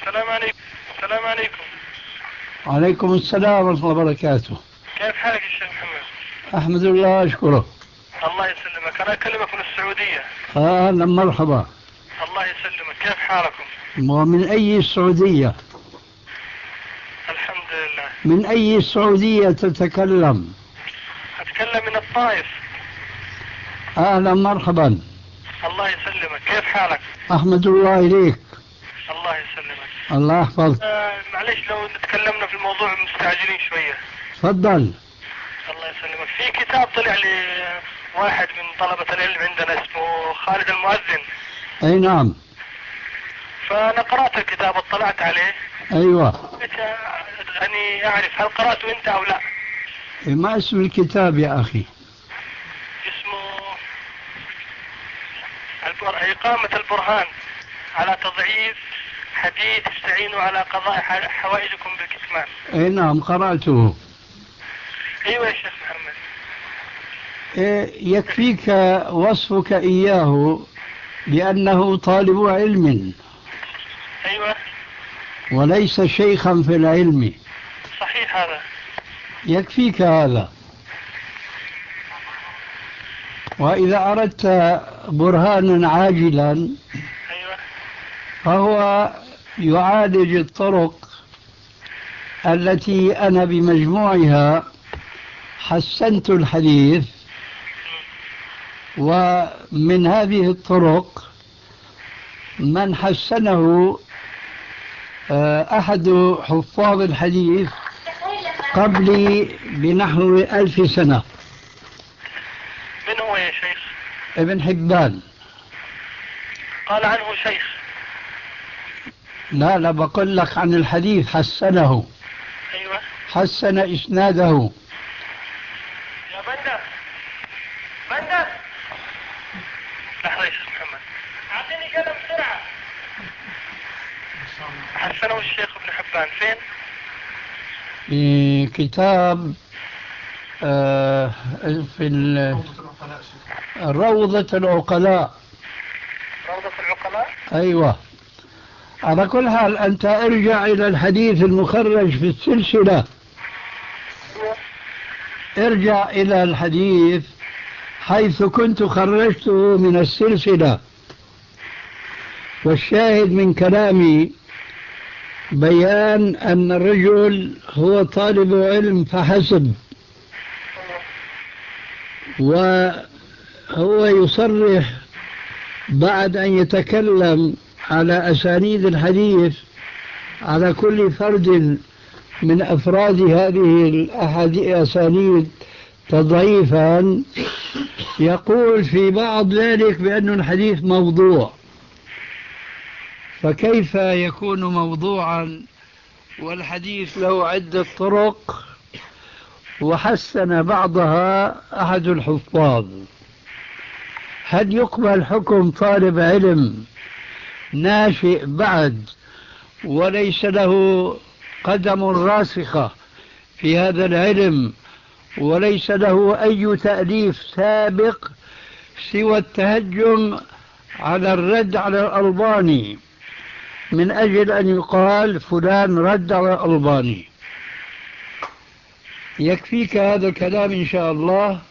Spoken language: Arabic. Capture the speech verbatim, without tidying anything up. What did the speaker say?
السلام عليكم. السلام عليكم. وعليكم السلام ورحمة الله وبركاته. كيف حالك يا شيخ محمد؟ أحمد الله أشكره. الله يسلمك. أنا أكلمك من السعودية. أهلا مرحبا. الله يسلمك. كيف حالكم؟ ومن أي السعودية؟ الحمد لله. من أي السعودية تتكلم؟ أتكلم من الطائف. أهلا مرحبا. الله يسلمك. كيف حالك؟ أحمد الله إليك. الله يسلمك. الله يحفظك. آه معليش لو تكلمنا في الموضوع مستعجلين شوية. تفضل. الله يسلمك. في كتاب طلع لي واحد من طلبة العلم عندنا اسمه خالد المؤذن. أي نعم. فأنا قرأت الكتاب واطلعت عليه. أيوة. يعني أعرف هل قرأته أنت أو لا؟ ما اسم الكتاب يا أخي؟ اسمه إقامة البرهان على تضعيف حديث استعينوا على قضاء حوائجكم بالكتمان. أي نعم قرأته. أيوة يا شيخ محمد. إيه يكفيك وصفك إياه بأنه طالب علم. أيوة. وليس شيخا في العلم. صحيح هذا. يكفيك هذا. وإذا أردت برهانا عاجلا أيوة. فهو يعالج الطرق التي أنا بمجموعها حسنت الحديث، ومن هذه الطرق من حسنه أحد حفاظ الحديث قبلي بنحو ألف سنة. من هو يا شيخ؟ ابن حبان. قال عنه شيخ. لا لا بقول لك عن الحديث حسنه. أيوة. حسن إسناده. يا بندر بندر لحظة يا شيخ محمد، أعطيني قلم بسرعة. حسنه الشيخ ابن حبان فين؟ في كتاب آه في روضة العقلاء. روضة العقلاء. أيوة. على كل حال أنت ارجع إلى الحديث المخرج في السلسلة. ارجع إلى الحديث حيث كنت خرجته من السلسلة. والشاهد من كلامي بيان أن الرجل هو طالب علم فحسب، وهو يصرح بعد أن يتكلم على أسانيد الحديث على كل فرد من أفراد هذه الأسانيد تضعيفا، يقول في بعض ذلك بأن الحديث موضوع. فكيف يكون موضوعا والحديث له عدة طرق وحسن بعضها أحد الحفاظ؟ هل يقبل حكم طالب علم ناشئ بعد وليس له قدم راسخة في هذا العلم وليس له أي تأليف سابق سوى التهجم على الرد على الألباني من أجل أن يقال فلان رد على الألباني؟ يكفيك هذا الكلام إن شاء الله